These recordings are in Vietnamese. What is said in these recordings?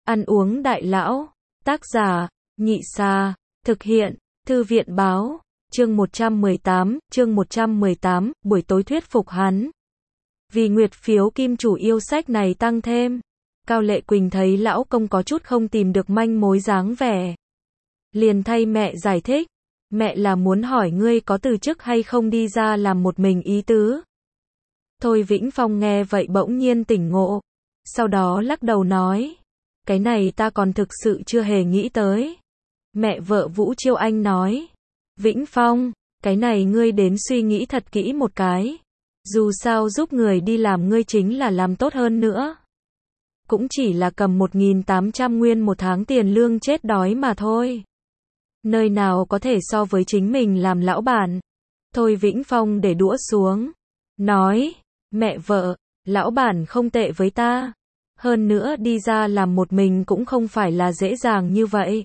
Ăn uống đại lão. Tác giả, Nhị Sa. Thực hiện, Thư viện báo. Chương 118, buổi tối thuyết phục hắn. Vì nguyệt phiếu kim chủ yêu sách này tăng thêm. Cao Lệ Quỳnh thấy lão công có chút không tìm được manh mối dáng vẻ. Liền thay mẹ giải thích. Mẹ là muốn hỏi ngươi có từ chức hay không đi ra làm một mình ý tứ. Thôi Vĩnh Phong nghe vậy bỗng nhiên tỉnh ngộ. Sau đó lắc đầu nói. Cái này ta còn thực sự chưa hề nghĩ tới. Mẹ vợ Vũ Chiêu Anh nói. Vĩnh Phong, cái này ngươi đến suy nghĩ thật kỹ một cái. Dù sao giúp người đi làm ngươi chính là làm tốt hơn nữa. Cũng chỉ là cầm 1.800 nguyên một tháng tiền lương chết đói mà thôi. Nơi nào có thể so với chính mình làm lão bản. Thôi Vĩnh Phong để đũa xuống. Nói, mẹ vợ, lão bản không tệ với ta. Hơn nữa đi ra làm một mình cũng không phải là dễ dàng như vậy.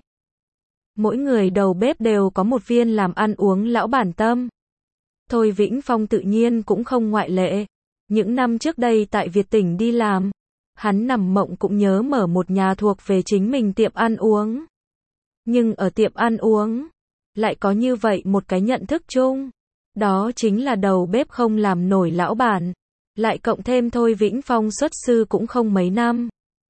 Mỗi người đầu bếp đều có một viên làm ăn uống lão bản tâm. Thôi Vĩnh Phong tự nhiên cũng không ngoại lệ. Những năm trước đây tại Việt tỉnh đi làm, hắn nằm mộng cũng nhớ mở một nhà thuộc về chính mình tiệm ăn uống. Nhưng ở tiệm ăn uống, lại có như vậy một cái nhận thức chung. Đó chính là đầu bếp không làm nổi lão bản. Lại cộng thêm Thôi Vĩnh Phong xuất sư cũng không mấy năm.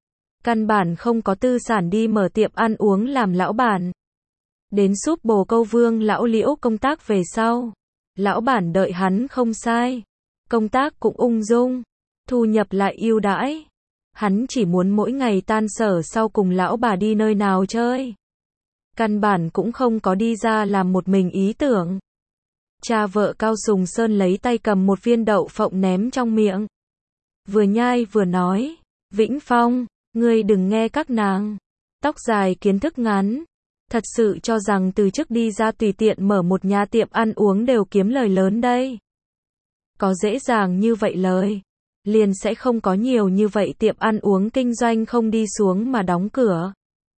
Căn bản không có tư sản đi mở tiệm ăn uống làm lão bản. Đến giúp Bồ Câu Vương lão Liễu công tác về sau. Lão bản đợi hắn không sai. Công tác cũng ung dung. Thu nhập lại ưu đãi. Hắn chỉ muốn mỗi ngày tan sở sau cùng lão bà đi nơi nào chơi. Căn bản cũng không có đi ra làm một mình ý tưởng. Cha vợ Cao Sùng Sơn lấy tay cầm một viên đậu phộng ném trong miệng. Vừa nhai vừa nói. Vĩnh Phong, ngươi đừng nghe các nàng. Tóc dài kiến thức ngắn. Thật sự cho rằng từ chức đi ra tùy tiện mở một nhà tiệm ăn uống đều kiếm lời lớn đây. Có dễ dàng như vậy lời. Liền sẽ không có nhiều như vậy tiệm ăn uống kinh doanh không đi xuống mà đóng cửa.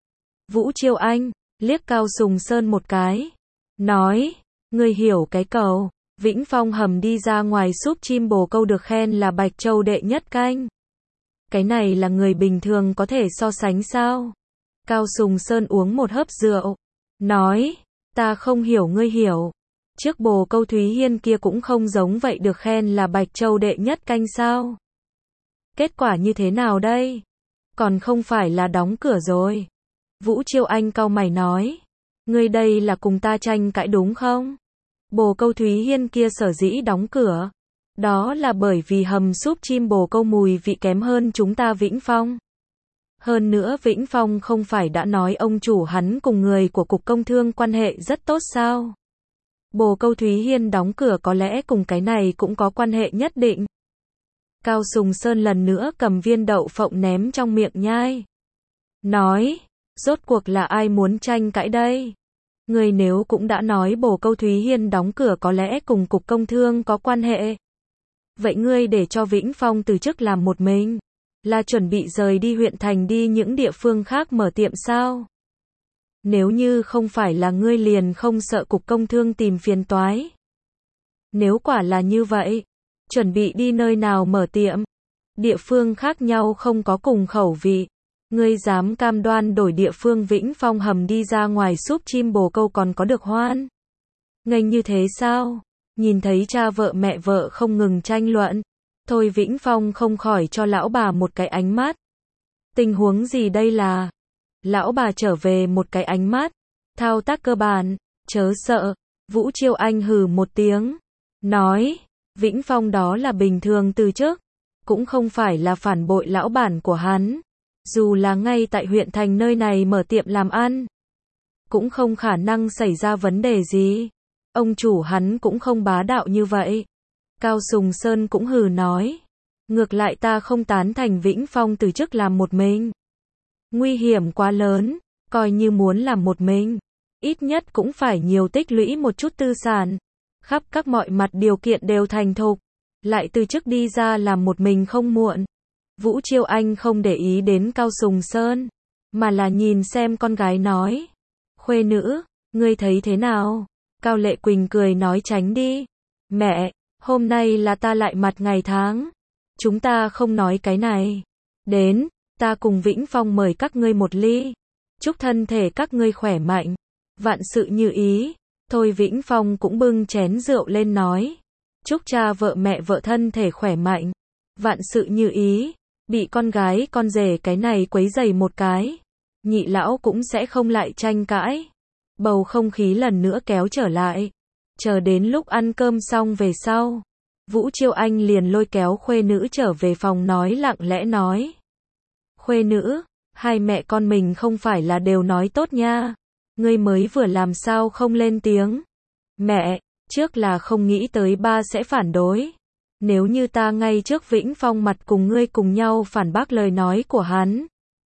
Vũ Chiêu Anh, liếc Cao Sùng Sơn một cái. Nói, ngươi hiểu cái cầu. Vĩnh Phong hầm đi ra ngoài súp chim bồ câu được khen là Bạch Châu đệ nhất canh. Cái này là người bình thường có thể so sánh sao? Cao Sùng Sơn uống một hớp rượu. Nói, ta không hiểu ngươi hiểu. Trước bồ câu Thúy Hiên kia cũng không giống vậy được khen là Bạch Châu đệ nhất canh sao? Kết quả như thế nào đây? Còn không phải là đóng cửa rồi. Vũ Chiêu Anh cau mày nói. Ngươi đây là cùng ta tranh cãi đúng không? Bồ câu Thúy Hiên kia sở dĩ đóng cửa. Đó là bởi vì hầm súp chim bồ câu mùi vị kém hơn chúng ta Vĩnh Phong. Hơn nữa Vĩnh Phong không phải đã nói ông chủ hắn cùng người của Cục Công Thương quan hệ rất tốt sao? Bồ câu Thúy Hiên đóng cửa có lẽ cùng cái này cũng có quan hệ nhất định. Cao Sùng Sơn lần nữa cầm viên đậu phộng ném trong miệng nhai. Nói, rốt cuộc là ai muốn tranh cãi đây? Người nếu cũng đã nói bồ câu Thúy Hiên đóng cửa có lẽ cùng Cục Công Thương có quan hệ. Vậy ngươi để cho Vĩnh Phong từ chức làm một mình, là chuẩn bị rời đi huyện thành đi những địa phương khác mở tiệm sao? Nếu như không phải là ngươi liền không sợ Cục Công Thương tìm phiền toái. Nếu quả là như vậy, chuẩn bị đi nơi nào mở tiệm? Địa phương khác nhau không có cùng khẩu vị. Ngươi dám cam đoan đổi địa phương Vĩnh Phong hầm đi ra ngoài súp chim bồ câu còn có được hoan? Ngành như thế sao? Nhìn thấy cha vợ mẹ vợ không ngừng tranh luận. Thôi Vĩnh Phong không khỏi cho lão bà một cái ánh mắt. Tình huống gì đây là? Lão bà trở về một cái ánh mắt. Thao tác cơ bản, chớ sợ. Vũ Chiêu Anh hừ một tiếng. Nói, Vĩnh Phong đó là bình thường từ chức. Cũng không phải là phản bội lão bản của hắn. Dù là ngay tại huyện thành nơi này mở tiệm làm ăn, cũng không khả năng xảy ra vấn đề gì. Ông chủ hắn cũng không bá đạo như vậy. Cao Sùng Sơn cũng hừ nói. Ngược lại ta không tán thành Vĩnh Phong từ chức làm một mình. Nguy hiểm quá lớn, coi như muốn làm một mình. Ít nhất cũng phải nhiều tích lũy một chút tư sản. Khắp các mọi mặt điều kiện đều thành thục. Lại từ chức đi ra làm một mình không muộn. Vũ Chiêu Anh không để ý đến Cao Sùng Sơn, mà là nhìn xem con gái nói. Khuê nữ, ngươi thấy thế nào? Cao Lệ Quỳnh cười nói tránh đi. Mẹ, hôm nay là ta lại mặt ngày tháng. Chúng ta không nói cái này. Đến, Ta cùng Vĩnh Phong mời các ngươi một ly. Chúc thân thể các ngươi khỏe mạnh. Vạn sự như ý. Thôi Vĩnh Phong cũng bưng chén rượu lên nói. Chúc cha vợ mẹ vợ thân thể khỏe mạnh. Vạn sự như ý. Bị con gái con rể cái này quấy rầy một cái. Nhị lão cũng sẽ không lại tranh cãi. Bầu không khí lần nữa kéo trở lại. Chờ đến lúc ăn cơm xong về sau. Vũ Chiêu Anh liền lôi kéo khuê nữ trở về phòng nói lặng lẽ nói. Khuê nữ, hai mẹ con mình không phải là đều nói tốt nha. Ngươi mới vừa làm sao không lên tiếng. Mẹ, trước là không nghĩ tới ba sẽ phản đối. Nếu như ta ngay trước Vĩnh Phong mặt cùng ngươi cùng nhau phản bác lời nói của hắn.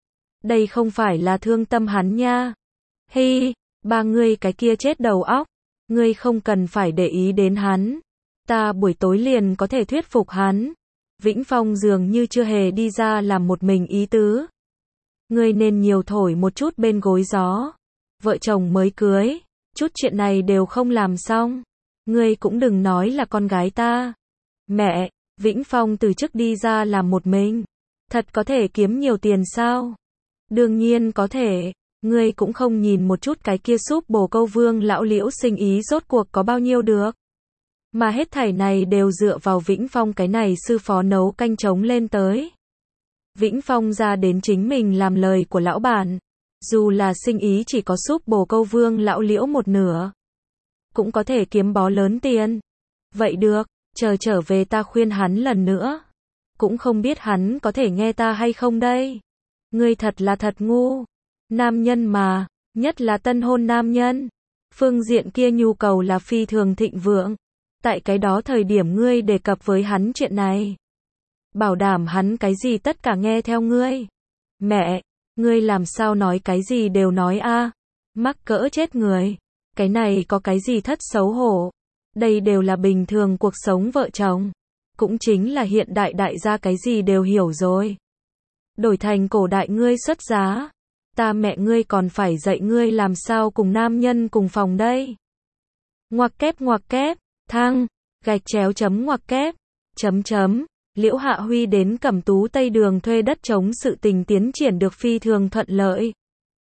Đây không phải là thương tâm hắn nha. Hi, ba ngươi cái kia chết đầu óc. Ngươi không cần phải để ý đến hắn. Ta buổi tối liền có thể thuyết phục hắn. Vĩnh Phong dường như chưa hề đi ra làm một mình ý tứ. Ngươi nên nhiều thổi một chút bên gối gió. Vợ chồng mới cưới, chút chuyện này đều không làm xong. Ngươi cũng đừng nói là con gái ta. Mẹ, Vĩnh Phong từ chức đi ra làm một mình. Thật có thể kiếm nhiều tiền sao? Đương nhiên có thể. Ngươi cũng không nhìn một chút cái kia súp bồ câu Vương lão Liễu sinh ý rốt cuộc có bao nhiêu được. Mà hết thảy này đều dựa vào Vĩnh Phong cái này sư phó nấu canh trống lên tới. Vĩnh Phong ra đến chính mình làm lời của lão bản. Dù là sinh ý chỉ có súp bồ câu Vương lão Liễu một nửa. Cũng có thể kiếm bó lớn tiền. Vậy được, chờ trở về ta khuyên hắn lần nữa. Cũng không biết hắn có thể nghe ta hay không đây. Ngươi thật là thật ngu. Nam nhân mà, nhất là tân hôn nam nhân. Phương diện kia nhu cầu là phi thường thịnh vượng. Tại cái đó thời điểm ngươi đề cập với hắn chuyện này. Bảo đảm hắn cái gì tất cả nghe theo ngươi. Mẹ, ngươi làm sao nói cái gì đều nói a? Mắc cỡ chết người. Cái này có cái gì thất xấu hổ. Đây đều là bình thường cuộc sống vợ chồng. Cũng chính là hiện đại đại gia cái gì đều hiểu rồi. Đổi thành cổ đại ngươi xuất giá. Ta mẹ ngươi còn phải dạy ngươi làm sao cùng nam nhân cùng phòng đây. Ngoặc kép, thăng, gạch chéo chấm ngoặc kép, chấm. Liễu Hạ Huy đến Cẩm Tú Tây Đường thuê đất trống sự tình tiến triển được phi thường thuận lợi.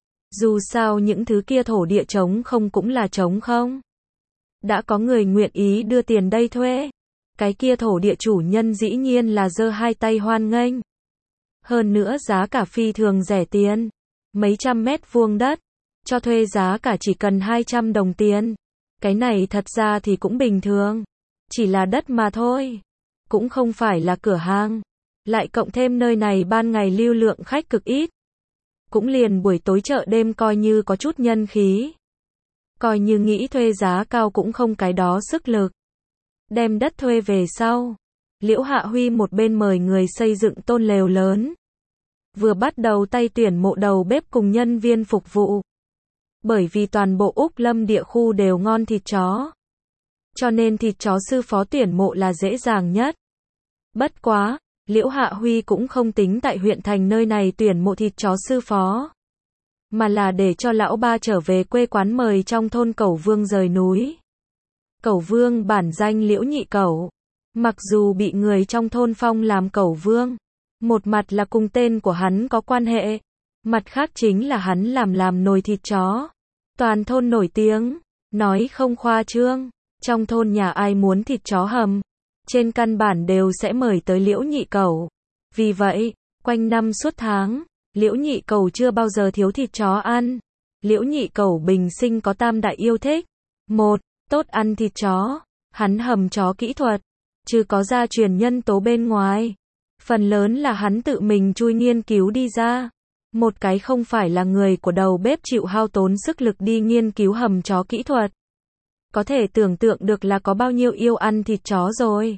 Dù sao những thứ kia thổ địa trống không cũng là trống không. Đã có người nguyện ý đưa tiền đây thuê. Cái kia thổ địa chủ nhân dĩ nhiên là giơ hai tay hoan nghênh. Hơn nữa giá cả phi thường rẻ tiền. Mấy trăm mét vuông đất. Cho thuê giá cả chỉ cần 200 đồng tiền. Cái này thật ra thì cũng bình thường. Chỉ là đất mà thôi. Cũng không phải là cửa hàng. Lại cộng thêm nơi này ban ngày lưu lượng khách cực ít. Cũng liền buổi tối chợ đêm coi như có chút nhân khí. Coi như nghĩ thuê giá cao cũng không cái đó sức lực. Đem đất thuê về sau. Liễu Hạ Huy một bên mời người xây dựng tôn lều lớn. Vừa bắt đầu tay tuyển mộ đầu bếp cùng nhân viên phục vụ. Bởi vì toàn bộ Úc Lâm địa khu đều ngon thịt chó. Cho nên thịt chó sư phó tuyển mộ là dễ dàng nhất. Bất quá, Liễu Hạ Huy cũng không tính tại huyện thành nơi này tuyển mộ thịt chó sư phó. Mà là để cho lão ba trở về quê quán mời trong thôn Cẩu Vương rời núi. Cẩu Vương bản danh Liễu Nhị Cẩu. Mặc dù bị người trong thôn phong làm Cẩu Vương. Một mặt là cùng tên của hắn có quan hệ. Mặt khác chính là hắn làm nồi thịt chó. Toàn thôn nổi tiếng. Nói không khoa trương. Trong thôn nhà ai muốn thịt chó hầm. Trên căn bản đều sẽ mời tới Liễu Nhị Cẩu. Vì vậy, quanh năm suốt tháng, Liễu Nhị Cẩu chưa bao giờ thiếu thịt chó ăn. Liễu Nhị Cẩu bình sinh có tam đại yêu thích. Một, tốt ăn thịt chó. Hắn hầm chó kỹ thuật. Chứ có gia truyền nhân tố bên ngoài. Phần lớn là hắn tự mình chui nghiên cứu đi ra. Một cái không phải là người của đầu bếp chịu hao tốn sức lực đi nghiên cứu hầm chó kỹ thuật. Có thể tưởng tượng được là có bao nhiêu yêu ăn thịt chó rồi.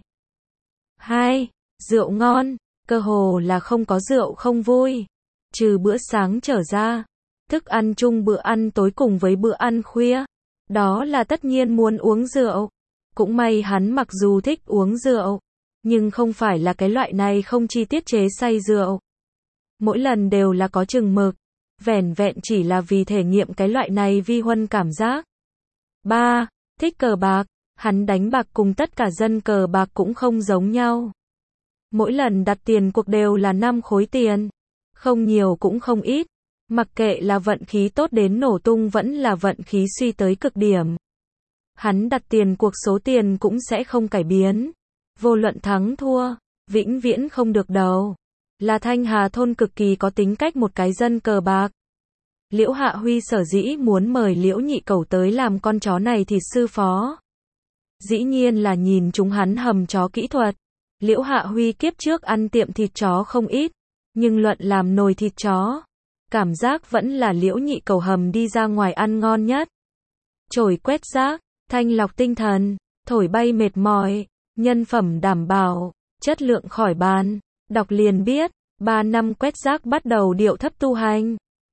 2. Rượu ngon. Cơ hồ là không có rượu không vui. Trừ bữa sáng trở ra. Thức ăn chung bữa ăn tối cùng với bữa ăn khuya. Đó là tất nhiên muốn uống rượu. Cũng may hắn mặc dù thích uống rượu. Nhưng không phải là cái loại này không chi tiết chế say rượu. Mỗi lần đều là có chừng mực. Vẻn vẹn chỉ là vì thể nghiệm cái loại này vi huân cảm giác. 3. Thích cờ bạc. Hắn đánh bạc cùng tất cả dân cờ bạc cũng không giống nhau. Mỗi lần đặt tiền cuộc đều là 5 khối tiền. Không nhiều cũng không ít. Mặc kệ là vận khí tốt đến nổ tung vẫn là vận khí suy tới cực điểm. Hắn đặt tiền cuộc số tiền cũng sẽ không cải biến. Vô luận thắng thua, vĩnh viễn không được đầu. Là Thanh Hà thôn cực kỳ có tính cách một cái dân cờ bạc. Liễu Hạ Huy sở dĩ muốn mời Liễu Nhị Cẩu tới làm con chó này thịt sư phó. Dĩ nhiên là nhìn chúng hắn hầm chó kỹ thuật. Liễu Hạ Huy kiếp trước ăn tiệm thịt chó không ít, nhưng luận làm nồi thịt chó, cảm giác vẫn là Liễu Nhị Cẩu hầm đi ra ngoài ăn ngon nhất. Chổi quét rác, thanh lọc tinh thần, thổi bay mệt mỏi, nhân phẩm đảm bảo, chất lượng khỏi bàn. Đọc liền biết, 3 năm quét rác bắt đầu điệu thấp tu hành.